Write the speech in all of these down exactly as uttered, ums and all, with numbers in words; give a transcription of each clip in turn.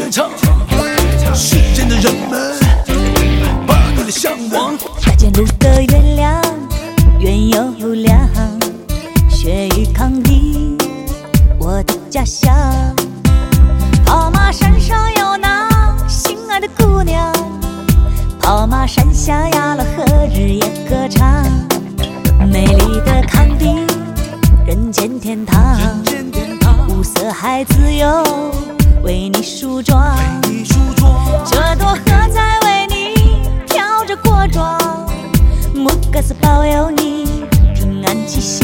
天长，世间的人们把你的向往。 大间路的月亮圆又亮，雪域康定，我的家乡。跑马山上有那心爱的姑娘，跑马山下呀了何日也歌唱。美丽的康定，人间天堂，五色海自由为你梳妆。这朵荷在为你飘着果妆，木格斯保佑你平安吉祥。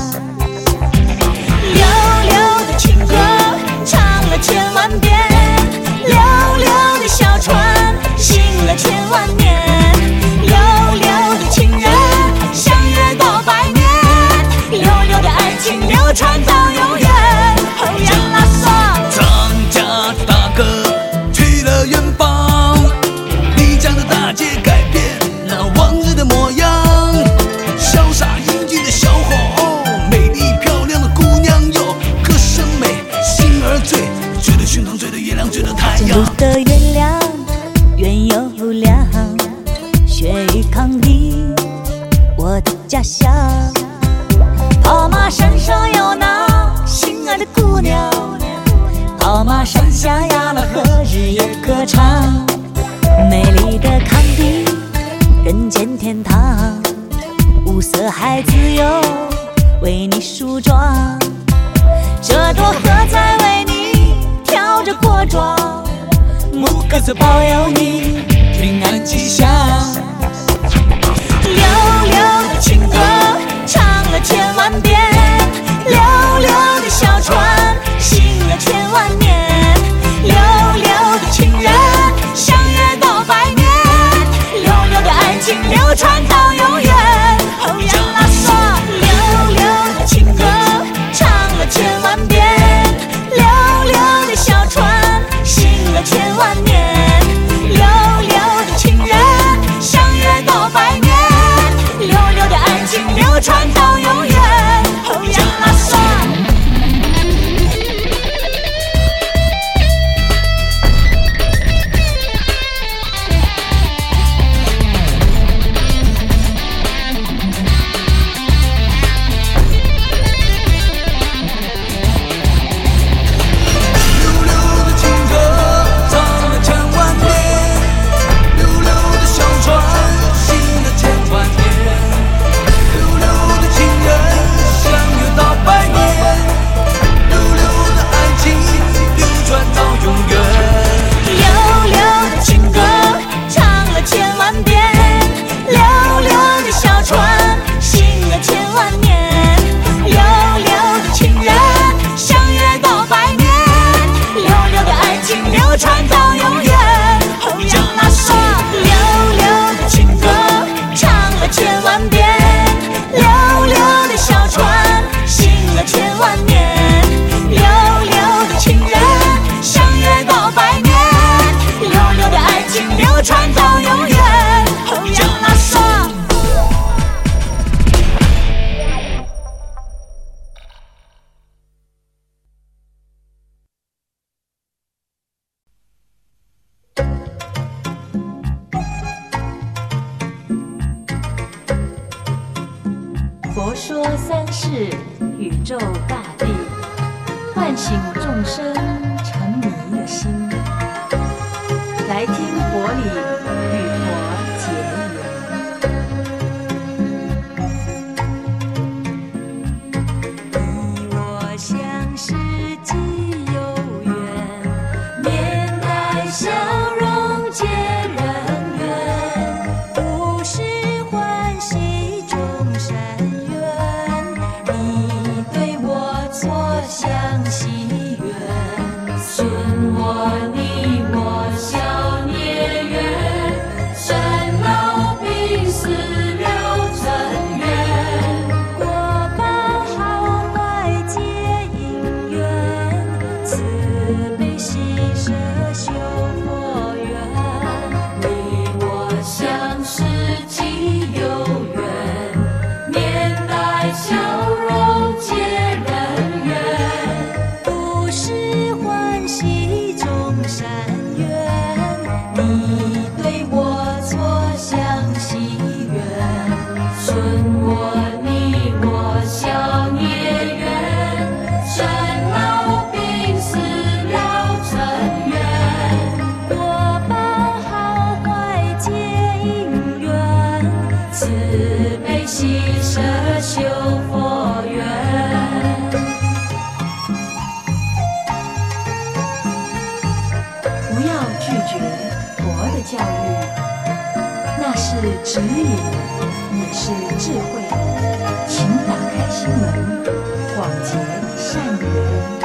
溜溜的情歌唱了千万遍，溜溜的小船行了千万年，溜溜的情人相约到百年，溜溜的爱情流传到永远。哦呀啦嗦， 张家大哥去了远方，丽江的大街改变那往日的模样。潇洒英俊的小伙，美丽漂亮的姑娘哟，歌声美，心儿醉，醉了胸膛，醉了月亮，醉了太阳。 这路的月亮圆又亮，雪域康定，我的家乡。跑马山上有那心爱的姑娘，跑马山下呀了何日也歌唱。美丽的康定，人间天堂，五色海自由为你梳妆。这朵荷在为你飘着果妆，木格斯保佑你平安吉祥。溜溜的情歌唱了千万遍，溜溜的小船行了千万年，溜溜的情人相约到百年，溜溜的爱情流传到永远。哦呀啦嗦，溜溜的情歌唱了千万遍，溜溜的小船行了千万年，溜溜的情人相约到百年，溜溜的爱情流传到永远。哦呀啦嗦。传到永远。哦呀啦嗦，溜溜的情歌唱了千万遍，溜溜的小船行了千万年，溜溜的情人相约到百年，溜溜的爱情流传到永远。哦呀啦嗦。 佛说三世宇宙大地，唤醒众生沉迷的心。来听佛理，与佛结缘。你我相识即有缘，面带笑容结人缘，不是欢喜众生。相惜缘，顺我你我消孽缘。 拒绝佛的教育，那是指引，也是智慧。请打开心门，广结善缘。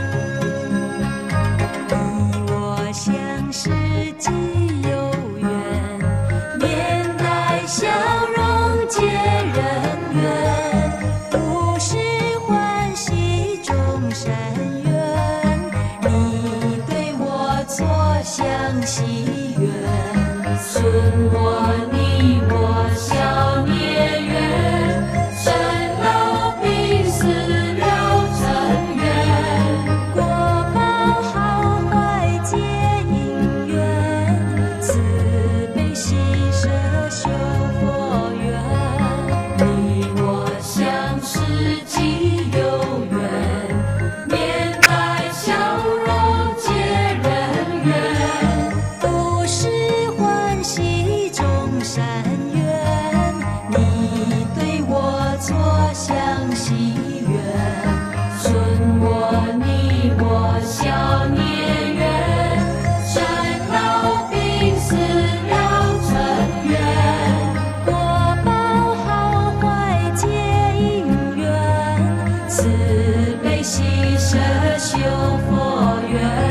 你我相识即有缘，面带笑容结人缘，不是欢喜种善缘。你对我做相惜缘，损我你我消孽缘，生老病死了尘缘，果报好坏皆因缘，慈悲喜舍修佛缘。你我相识即有缘，面带笑容结人缘，不是欢喜种善缘。你对我做相惜缘，损我你我消孽缘，生老病死了尘缘，果报好坏皆因缘，慈悲喜舍修佛缘。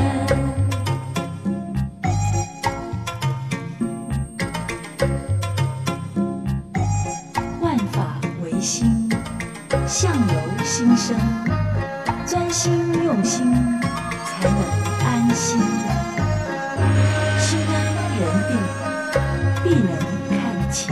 万法唯心，相由心生，专心用心，才能安心。心安人定，必能看清。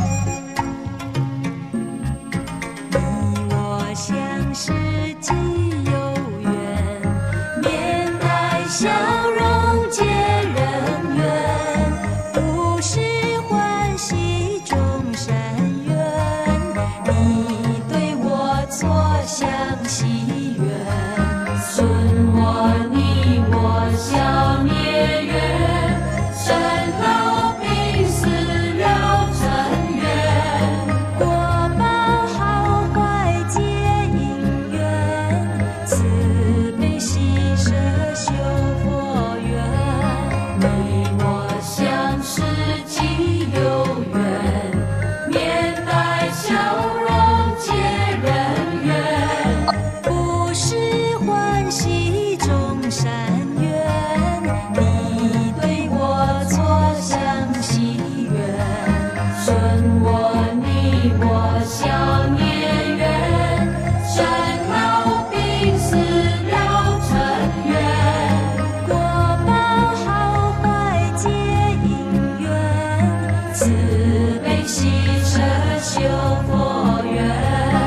你我相识即有缘，面带笑容结人缘，不是欢喜种善缘。你对我做相惜缘，损我你我消孽缘，生老病死了尘缘，果报好坏皆因缘，慈悲喜舍修佛缘。你我相识即有缘，面带笑容结人缘，不是欢喜种善缘。你对我做相惜缘，损我你我消孽缘，生老病死了尘缘，果报好坏皆因缘，慈悲喜舍修佛缘。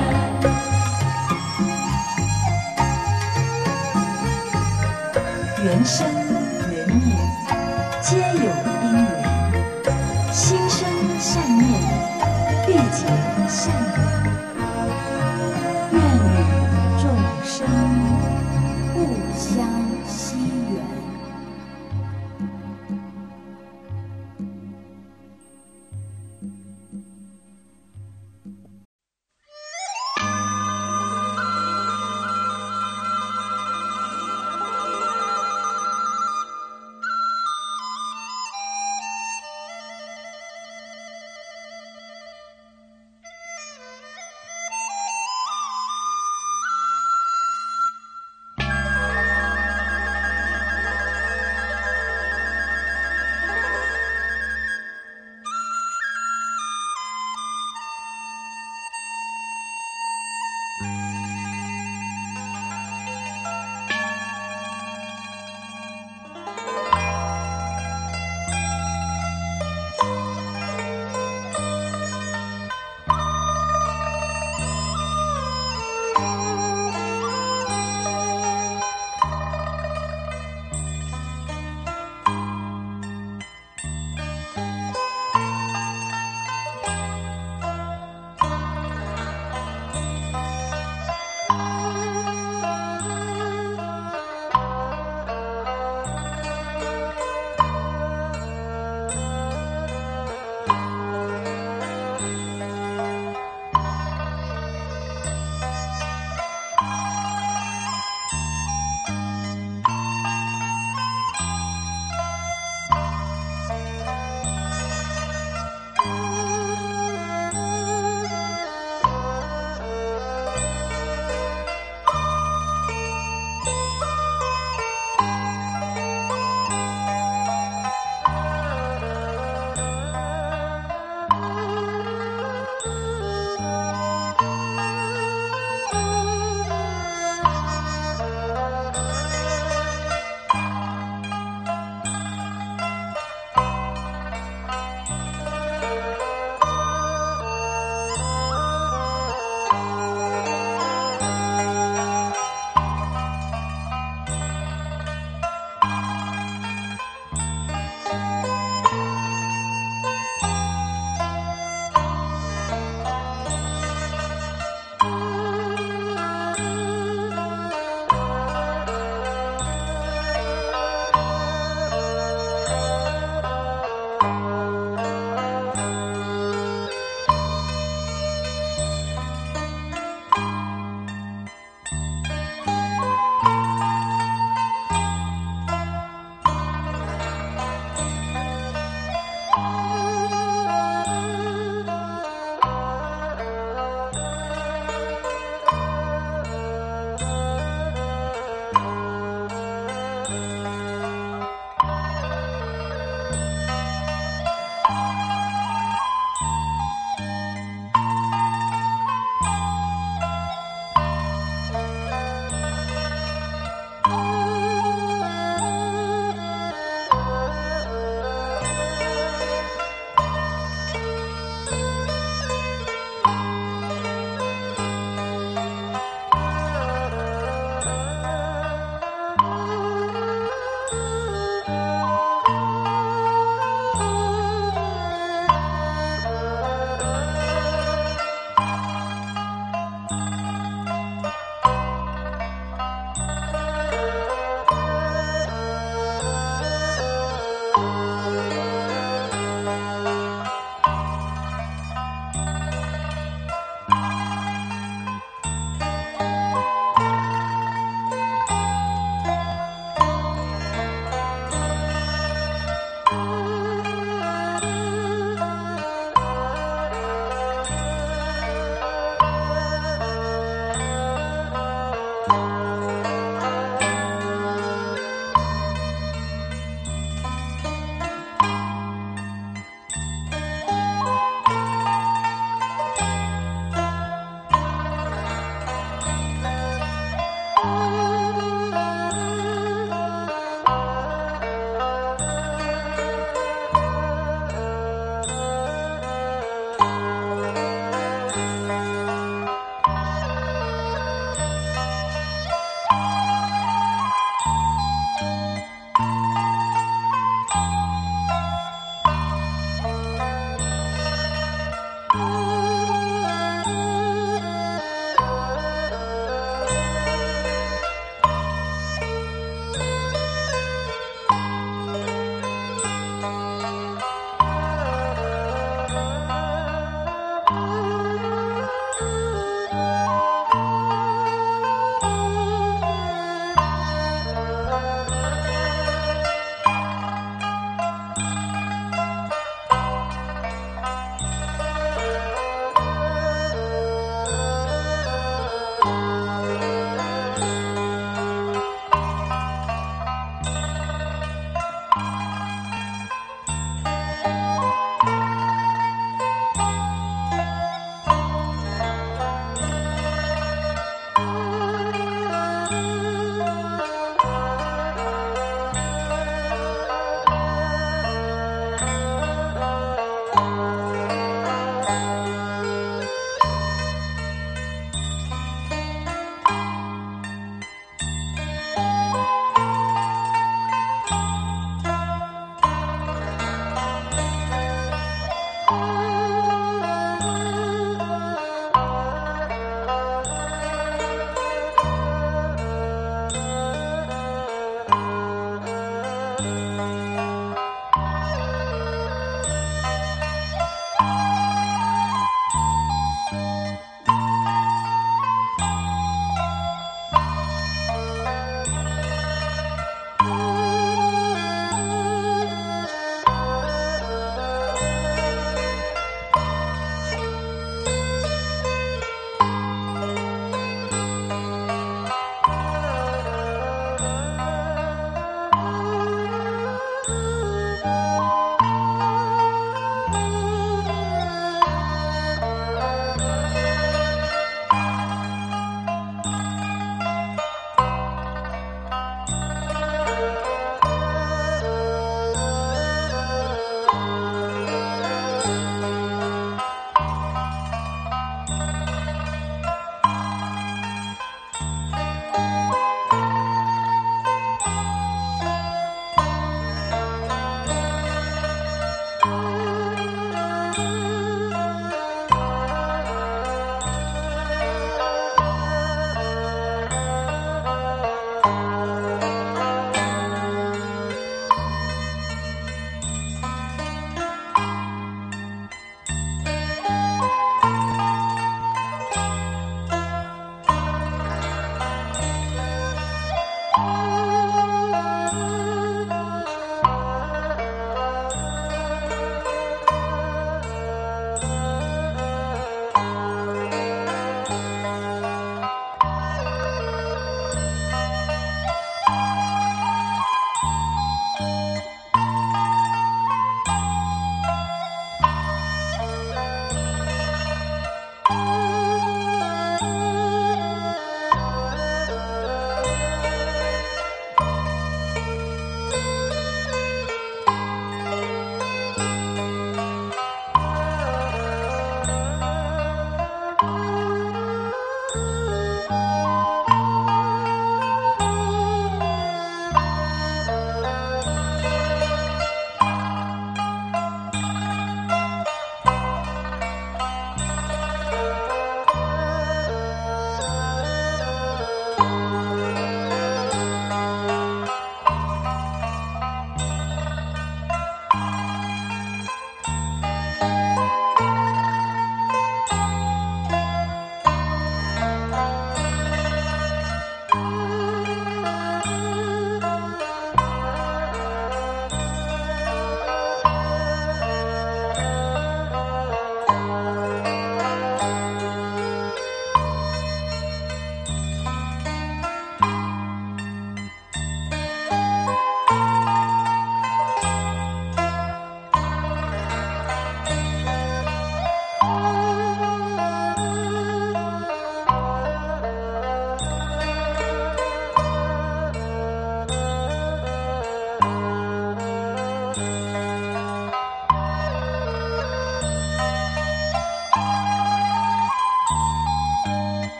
缘生缘灭，皆有因缘。心生善念，必结善缘。